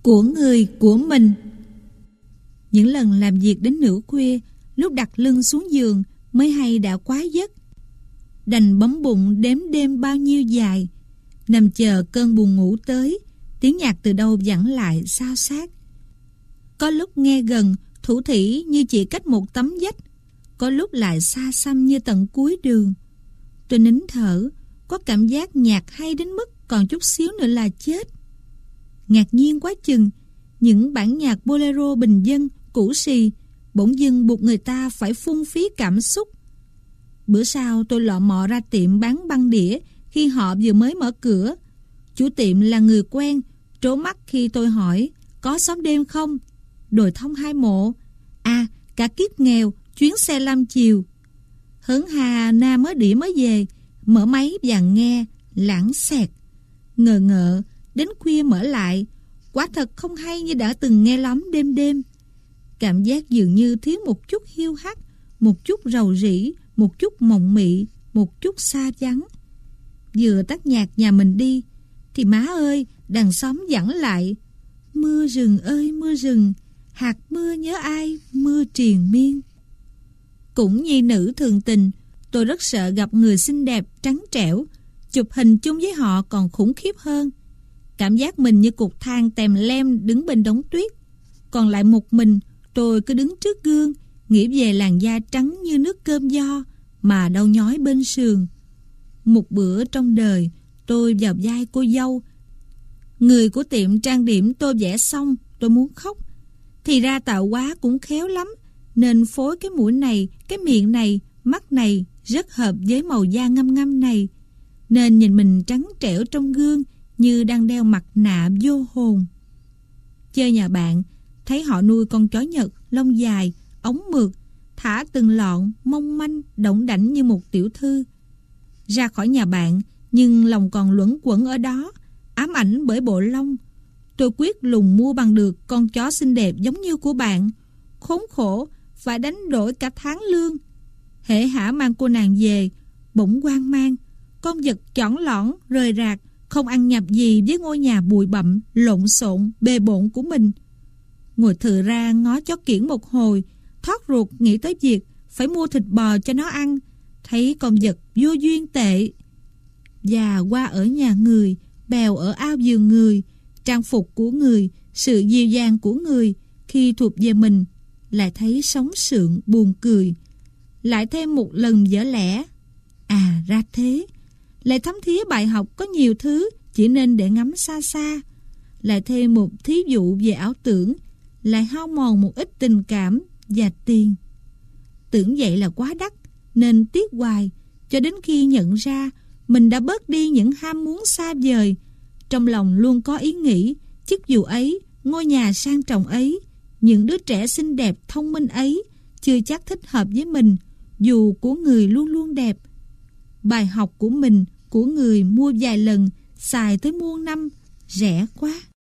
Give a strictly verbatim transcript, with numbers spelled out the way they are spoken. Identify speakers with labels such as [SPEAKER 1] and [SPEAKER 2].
[SPEAKER 1] của người của mình. Những lần làm việc đến nửa khuya, lúc đặt lưng xuống giường mới hay đã quá giấc. Đành bấm bụng đếm đêm bao nhiêu dài, nằm chờ cơn buồn ngủ tới, tiếng nhạc từ đâu vẳng lại xao xát. Có lúc nghe gần, thủ thỉ như chỉ cách một tấm vách, có lúc lại xa xăm như tận cuối đường. Tôi nín thở, có cảm giác nhạc hay đến mức còn chút xíu nữa là chết. Ngạc nhiên quá chừng, những bản nhạc bolero bình dân, cũ xì, bỗng dưng buộc người ta phải phung phí cảm xúc. Bữa sau tôi lọ mọ ra tiệm bán băng đĩa khi họ vừa mới mở cửa. Chủ tiệm là người quen, trố mắt khi tôi hỏi có xóm đêm không. Đồi Thông Hai Mộ. À, cả kiếp nghèo, chuyến xe năm chiều. Hớn hà na mới đĩa mới về, mở máy vàng nghe, lãng xẹt. Ngờ ngợ, đến khuya mở lại, quả thật không hay như đã từng nghe lắm đêm đêm. Cảm giác dường như thiếu một chút hiu hắt, một chút rầu rĩ, một chút mộng mị, một chút xa vắng. Vừa tắt nhạc nhà mình đi, thì má ơi, đằng xóm vẳng lại. Mưa rừng ơi mưa rừng, hạt mưa nhớ ai, mưa triền miên. Cũng nhi nữ thường tình, tôi rất sợ gặp người xinh đẹp, trắng trẻo. Chụp hình chung với họ còn khủng khiếp hơn. Cảm giác mình như cục than tèm lem đứng bên đống tuyết. Còn lại một mình, tôi cứ đứng trước gương, nghĩ về làn da trắng như nước cơm giò mà đau nhói bên sườn. Một bữa trong đời, tôi vào vai cô dâu. Người của tiệm trang điểm tôi vẽ xong, tôi muốn khóc. Thì ra tạo hóa cũng khéo lắm, nên phối cái mũi này, cái miệng này, mắt này rất hợp với màu da ngăm ngăm này. Nên nhìn mình trắng trẻo trong gương như đang đeo mặt nạ vô hồn. Chơi nhà bạn, thấy họ nuôi con chó Nhật lông dài, ống mượt, thả từng lọn, mong manh, đỏng đảnh như một tiểu thư. Ra khỏi nhà bạn, nhưng lòng còn luẩn quẩn ở đó, ám ảnh bởi bộ lông. Tôi quyết lùng mua bằng được con chó xinh đẹp giống như của bạn. Khốn khổ, phải đánh đổi cả tháng lương. Hễ hả mang cô nàng về, bỗng hoang mang. Con vật chỏn lỏn, rời rạc, không ăn nhập gì với ngôi nhà bụi bặm, lộn xộn, bề bộn của mình. Ngồi thừ ra ngó chó kiểng một hồi, thoát ruột nghĩ tới việc phải mua thịt bò cho nó ăn. Thấy con vật vô duyên tệ. Già qua ở nhà người, bèo ở ao giường người, trang phục của người, sự dịu dàng của người khi thuộc về mình, lại thấy sống sượng buồn cười. Lại thêm một lần dở lẽ. À ra thế. Lại thấm thía bài học có nhiều thứ chỉ nên để ngắm xa xa. Lại thêm một thí dụ về ảo tưởng, lại hao mòn một ít tình cảm và tiền. Tưởng vậy là quá đắt, nên tiếc hoài, cho đến khi nhận ra mình đã bớt đi những ham muốn xa vời. Trong lòng luôn có ý nghĩ, chiếc dù ấy, ngôi nhà sang trọng ấy, những đứa trẻ xinh đẹp thông minh ấy chưa chắc thích hợp với mình, dù của người luôn luôn đẹp. Bài học của mình, của người mua vài lần, xài tới muôn năm, rẻ quá.